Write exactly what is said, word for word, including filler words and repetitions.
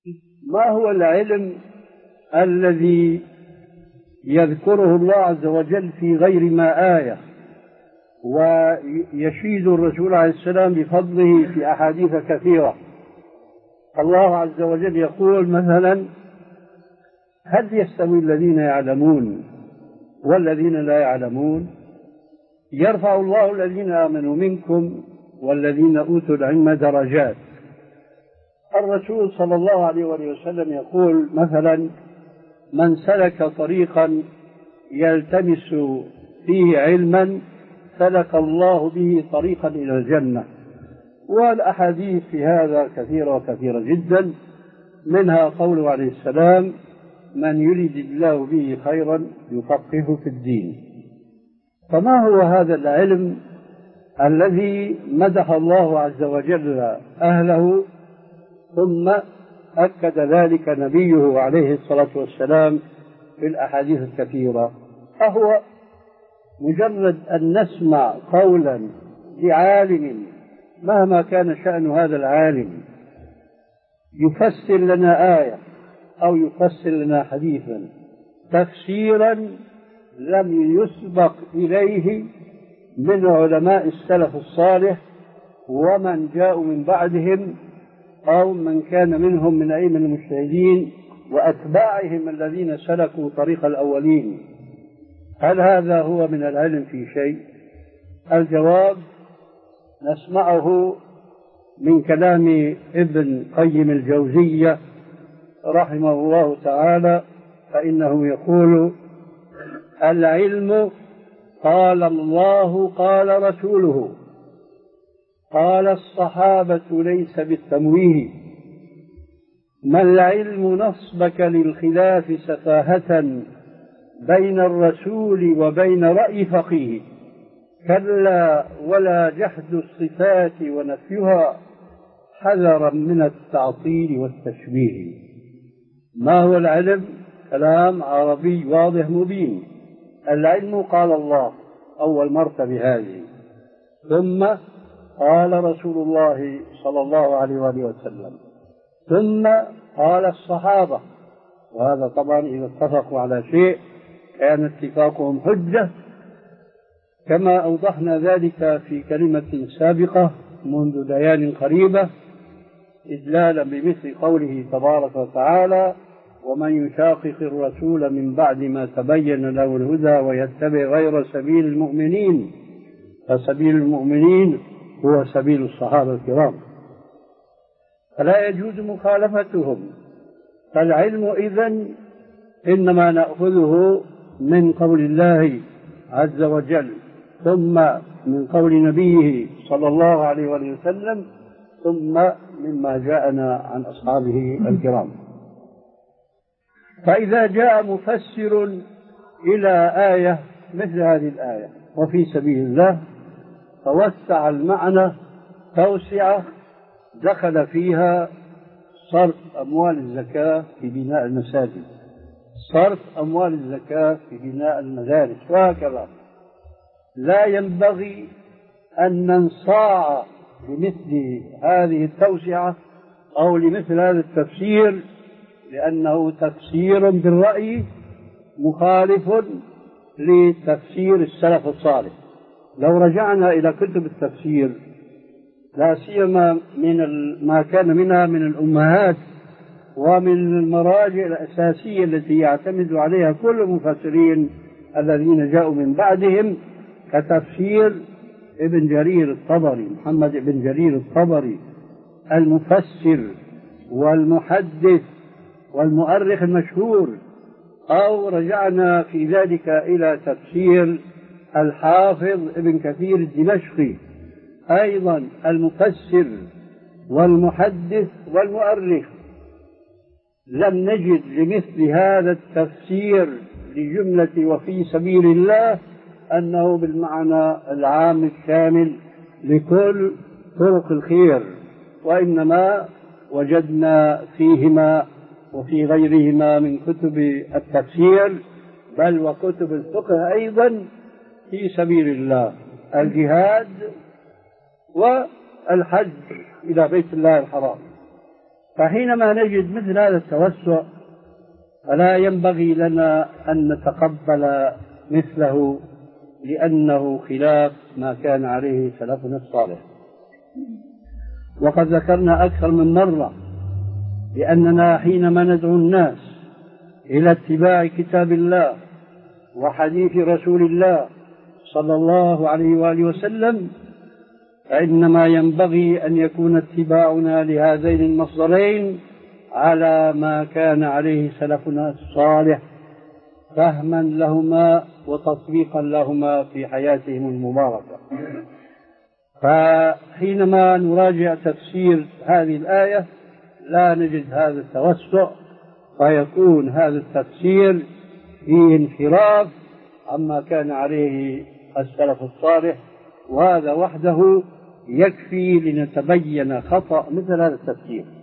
ما هو العلم الذي يذكره الله عز وجل في غير ما آية ويشيد الرسول عليه السلام بفضله في أحاديث كثيرة؟ الله عز وجل يقول مثلا: هل يستوي الذين يعلمون والذين لا يعلمون؟ يرفع الله الذين آمنوا منكم والذين أوتوا العلم درجات. الرسول صلى الله عليه وسلم يقول مثلا: من سلك طريقا يلتمس فيه علما سلك الله به طريقا إلى الجنة. والأحاديث في هذا كثيرة وكثيرة جدا، منها قوله عليه السلام: من يريد الله به خيرا يفقهه في الدين. فما هو هذا العلم الذي مدح الله عز وجل أهله ثم أكد ذلك نبيه عليه الصلاة والسلام في الأحاديث الكثيرة؟ أهو مجرد أن نسمع قولا لعالم مهما كان شأن هذا العالم يفسر لنا آية أو يفسر لنا حديثا تفسيرا لم يسبق إليه من علماء السلف الصالح ومن جاءوا من بعدهم أو من كان منهم من أئمة المجتهدين وأتباعهم الذين سلكوا طريق الأولين. هل هذا هو من العلم في شيء؟ الجواب نسمعه من كلام ابن قيم الجوزية رحمه الله تعالى، فإنه يقول: العلم قال الله قال رسوله قال الصحابة ليس بالتمويه. ما العلم نصبك للخلاف سفاهة بين الرسول وبين رأي فقيه؟ كلا ولا جحد الصفات ونفيها حذرا من التعطيل والتشبيه. ما هو العلم؟ كلام عربي واضح مبين. العلم قال الله أول مرتبة هذه، ثم قال رسول الله صلى الله عليه وآله وسلم، ثم قال الصحابة. وهذا طبعا إذا اتفقوا على شيء كان اتفاقهم حجة، كما أوضحنا ذلك في كلمة سابقة منذ ليال قريبة إدلالا بمثل قوله تبارك وتعالى: ومن يشاقق الرسول من بعد ما تبين له الهدى ويتبع غير سبيل المؤمنين فسبيل المؤمنين هو سبيل الصحابة الكرام، فلا يجوز مخالفتهم. فالعلم إذن إنما نأخذه من قول الله عز وجل، ثم من قول نبيه صلى الله عليه وسلم، ثم مما جاءنا عن أصحابه الكرام. فإذا جاء مفسر إلى آية مثل هذه الآية وفي سبيل الله فوسع المعنى توسعة دخل فيها صرف أموال الزكاة في بناء المساجد، صرف أموال الزكاة في بناء المدارس، وهكذا. لا ينبغي أن ننصاع لمثل هذه التوسعة أو لمثل هذا التفسير، لأنه تفسير بالرأي مخالف لتفسير السلف الصالح. لو رجعنا إلى كتب التفسير لا سيما من ما كان منها من الأمهات ومن المراجع الأساسية التي يعتمد عليها كل المفسرين الذين جاءوا من بعدهم، كتفسير ابن جرير الطبري، محمد ابن جرير الطبري المفسر والمحدث والمؤرخ المشهور، أو رجعنا في ذلك إلى تفسير الحافظ ابن كثير الدمشقي أيضا المفسر والمحدث والمؤرخ، لم نجد لمثل هذا التفسير لجملة وفي سبيل الله أنه بالمعنى العام الشامل لكل طرق الخير، وإنما وجدنا فيهما وفي غيرهما من كتب التفسير بل وكتب الفقه أيضا في سبيل الله الجهاد والحج إلى بيت الله الحرام. فحينما نجد مثل هذا التوسع فلا ينبغي لنا أن نتقبل مثله، لأنه خلاف ما كان عليه سلفنا الصالح. وقد ذكرنا أكثر من مرة بأننا حينما ندعو الناس إلى اتباع كتاب الله وحديث رسول الله صلى الله عليه وآله وسلم، فإنما ينبغي أن يكون اتباعنا لهذين المصدرين على ما كان عليه سلفنا الصالح، فهما لهما وتطبيقا لهما في حياتهم المباركة. فحينما نراجع تفسير هذه الآية لا نجد هذا التوسع، فيكون هذا التفسير فيه انحراف عما كان عليه السلف الصالح، وهذا وحده يكفي لنتبين خطأ مثل هذا التفسير.